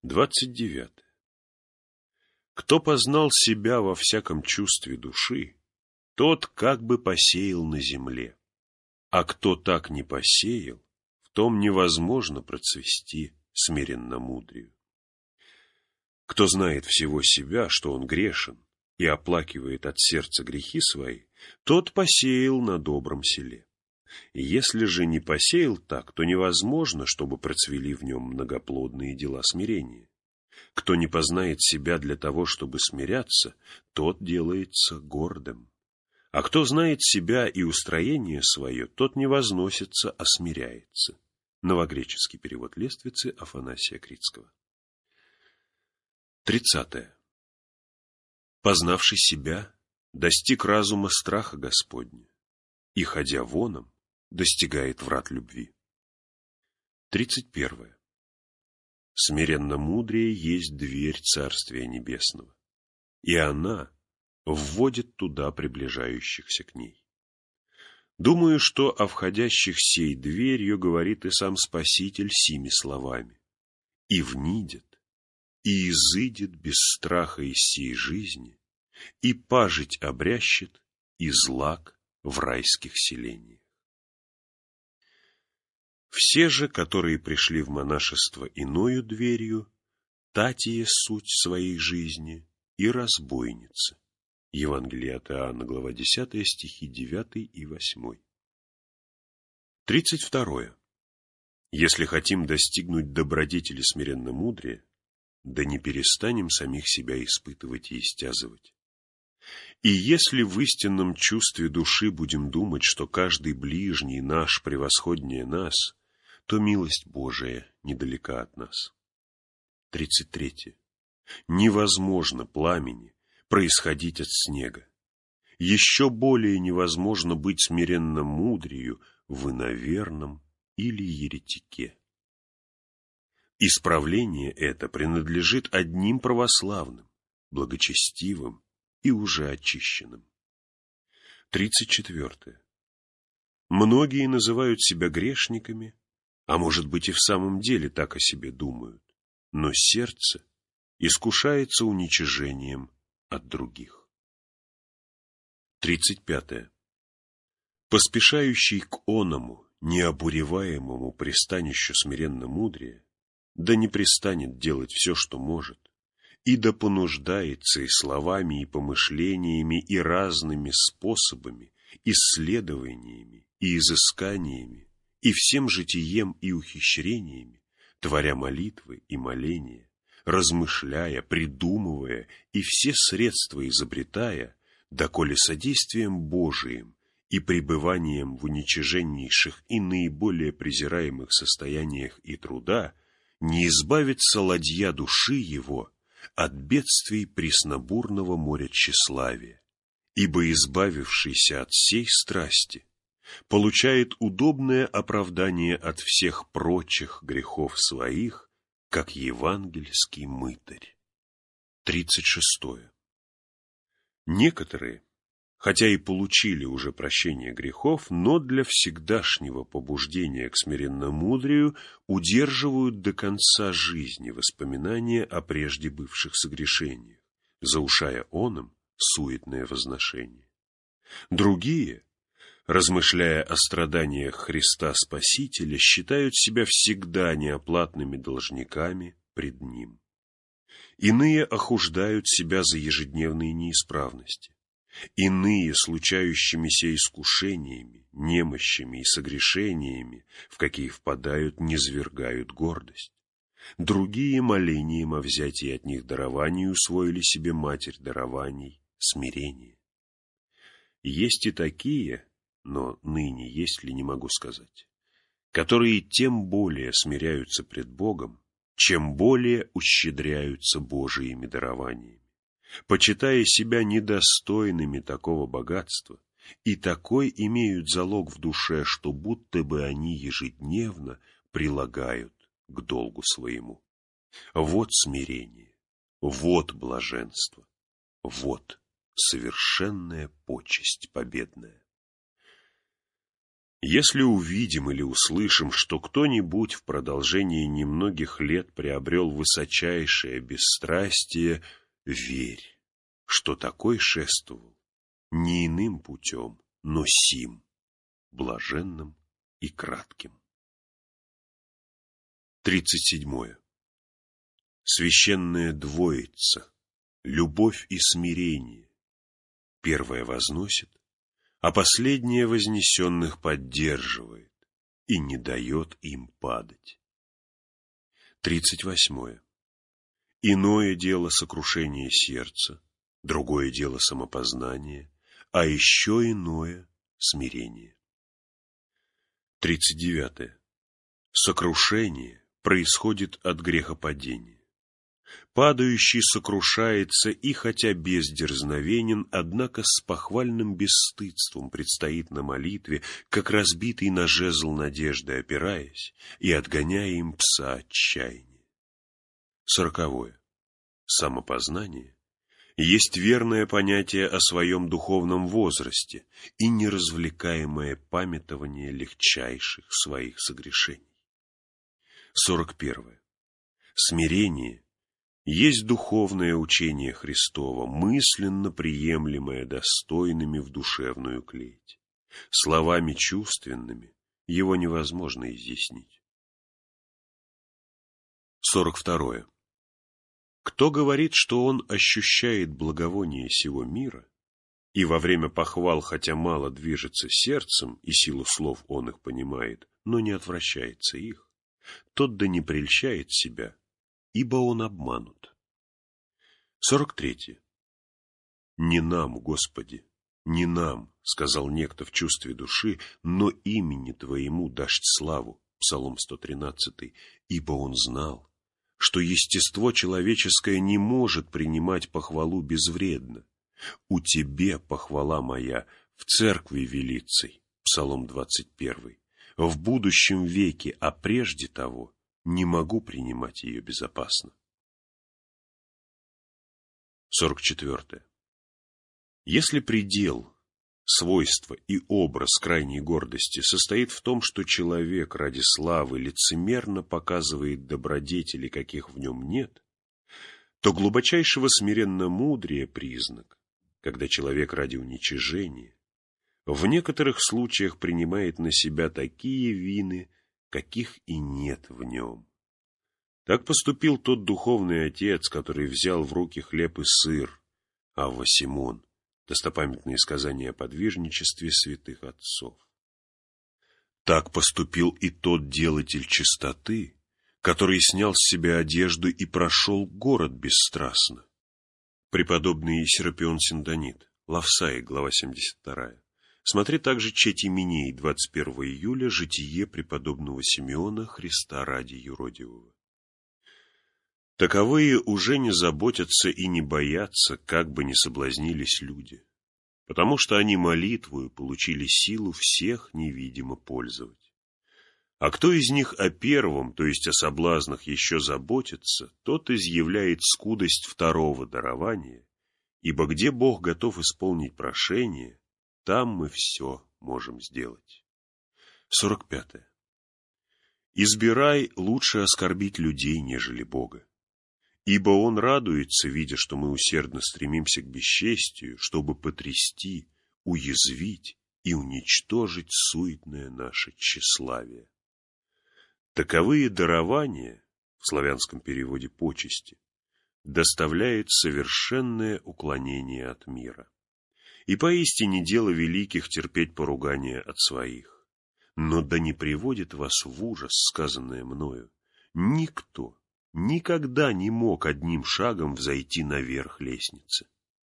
29. Кто познал себя во всяком чувстве души, тот как бы посеял на земле, а кто так не посеял, в том невозможно процвести смиренно-мудрию. Кто знает всего себя, что он грешен, и оплакивает от сердца грехи свои, тот посеял на добром селе. И если же не посеял так, то невозможно, чтобы процвели в нем многоплодные дела смирения. Кто не познает себя для того, чтобы смиряться, тот делается гордым. А кто знает себя и устроение свое, тот не возносится, а смиряется. Новогреческий перевод Лествицы Афанасия Критского. 30. Познавший себя, достиг разума страха Господня, и, ходя воном, достигает врат любви. 31. Смиренно-мудрее есть дверь Царствия Небесного, и она вводит туда приближающихся к ней. Думаю, что о входящих сей дверью говорит и сам Спаситель сими словами: «И внидет, и изыдет без страха из сей жизни, и пажить обрящет из лаг в райских селениях». Все же, которые пришли в монашество иною дверью, татие суть своей жизни и разбойницы. Евангелие от Иоанна, глава 10, стихи 9 и 8. 32. Если хотим достигнуть добродетели смиренно-мудрия, да не перестанем самих себя испытывать и истязывать. И если в истинном чувстве души будем думать, что каждый ближний наш превосходнее нас, то милость Божия недалека от нас. 33. Невозможно пламени происходить от снега. Еще более невозможно быть смиренно мудрию в иноверном или еретике. Исправление это принадлежит одним православным, благочестивым и уже очищенным. 34. Многие называют себя грешниками, а может быть и в самом деле так о себе думают, но сердце искушается уничижением от других. 35. Поспешающий к оному, необуреваемому пристанищу смиренно-мудрия, да не пристанет делать все, что может, и да понуждается и словами, и помышлениями, и разными способами, исследованиями, и изысканиями, и всем житием и ухищрениями, творя молитвы и моления, размышляя, придумывая и все средства изобретая, доколе содействием Божиим и пребыванием в уничиженнейших и наиболее презираемых состояниях и труда не избавится ладья души его от бедствий преснобурного моря тщеславия, ибо избавившийся от сей страсти получает удобное оправдание от всех прочих грехов своих, как евангельский мытарь. 36. Некоторые, хотя и получили уже прощение грехов, но для всегдашнего побуждения к смиренно-мудрию удерживают до конца жизни воспоминания о прежде бывших согрешениях, заушая оном суетное возношение. Другие, размышляя о страданиях Христа Спасителя, считают себя всегда неоплатными должниками пред Ним. Иные охуждают себя за ежедневные неисправности. Иные случающимися искушениями, немощами и согрешениями, в какие впадают, низвергают гордость. Другие молением о взятии от них дарований усвоили себе матерь дарований — смирение. Есть и такие, но ныне есть ли, не могу сказать, которые тем более смиряются пред Богом, чем более ущедряются Божиими дарованиями, почитая себя недостойными такого богатства, и такой имеют залог в душе, что будто бы они ежедневно прилагают к долгу своему. Вот смирение, вот блаженство, вот совершенная почесть победная. Если увидим или услышим, что кто-нибудь в продолжении немногих лет приобрел высочайшее бесстрастие, верь, что такой шествовал не иным путем, но сим, блаженным и кратким. 37. Священная двоица, любовь и смирение. Первое возносит, а последнее вознесенных поддерживает и не дает им падать. 38. Иное дело сокрушение сердца, другое дело самопознание, а еще иное смирение. 39. Сокрушение происходит от грехопадения. Падающий сокрушается и, хотя бездерзновенен, однако с похвальным бесстыдством предстоит на молитве, как разбитый на жезл надежды опираясь и отгоняя им пса отчаяния. 40. Самопознание есть верное понятие о своем духовном возрасте и неразвлекаемое памятование легчайших своих согрешений. 41. Смирение есть духовное учение Христово, мысленно приемлемое достойными в душевную клеть. Словами чувственными его невозможно изъяснить. 42. Кто говорит, что он ощущает благовоние сего мира, и во время похвал, хотя мало движется сердцем, и силу слов он их понимает, но не отвращается их, тот да не прельщает себя, ибо он обманут. 43. «Не нам, Господи, не нам, — сказал некто в чувстве души, — но имени Твоему дашь славу». Псалом 113. «Ибо он знал, что естество человеческое не может принимать похвалу безвредно. У Тебе похвала моя в церкви велицей». Псалом 21. «В будущем веке, а прежде того, не могу принимать ее безопасно». 44. Если предел, свойство и образ крайней гордости состоит в том, что человек ради славы лицемерно показывает добродетели, каких в нем нет, то глубочайшего смиренномудрия признак, когда человек ради уничижения в некоторых случаях принимает на себя такие вины, каких и нет в нем. Так поступил тот духовный отец, который взял в руки хлеб и сыр, Авва Симон, достопамятные сказания о подвижничестве святых отцов. Так поступил и тот делатель чистоты, который снял с себя одежду и прошел город бесстрастно. Преподобный Серапион Синдонит, Лавсаи, глава 72. Смотри также Четь Именей, 21 июля, житие преподобного Симеона, Христа ради юродивого. Таковые уже не заботятся и не боятся, как бы ни соблазнились люди, потому что они молитвою получили силу всех невидимо пользовать. А кто из них о первом, то есть о соблазнах, еще заботится, тот изъявляет скудость второго дарования, ибо где Бог готов исполнить прошение, там мы все можем сделать. 45. Избирай лучше оскорбить людей, нежели Бога. Ибо Он радуется, видя, что мы усердно стремимся к бесчестию, чтобы потрясти, уязвить и уничтожить суетное наше тщеславие. Таковые дарования, в славянском переводе почести, доставляет совершенное уклонение от мира. И поистине дело великих терпеть поругания от своих. Но да не приводит вас в ужас сказанное мною. Никто никогда не мог одним шагом взойти наверх лестницы.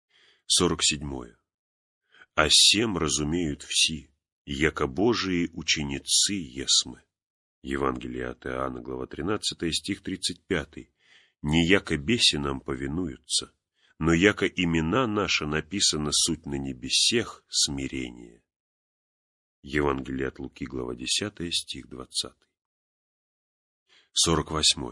47. А сем разумеют все, яко Божии ученицы есмы. Евангелие от Иоанна, глава 13, стих 35. Не яко беси нам повинуются, но яко имена наши написаны суть на небесех смирение. Евангелие от Луки, глава 10, стих 20. 48.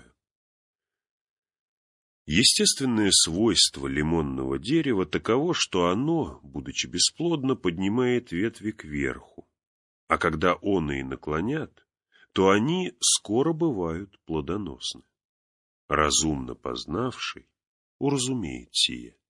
Естественное свойство лимонного дерева таково, что оно, будучи бесплодно, поднимает ветви кверху, а когда оные наклонят, то они скоро бывают плодоносны. Разумно познавший уразумеет сие.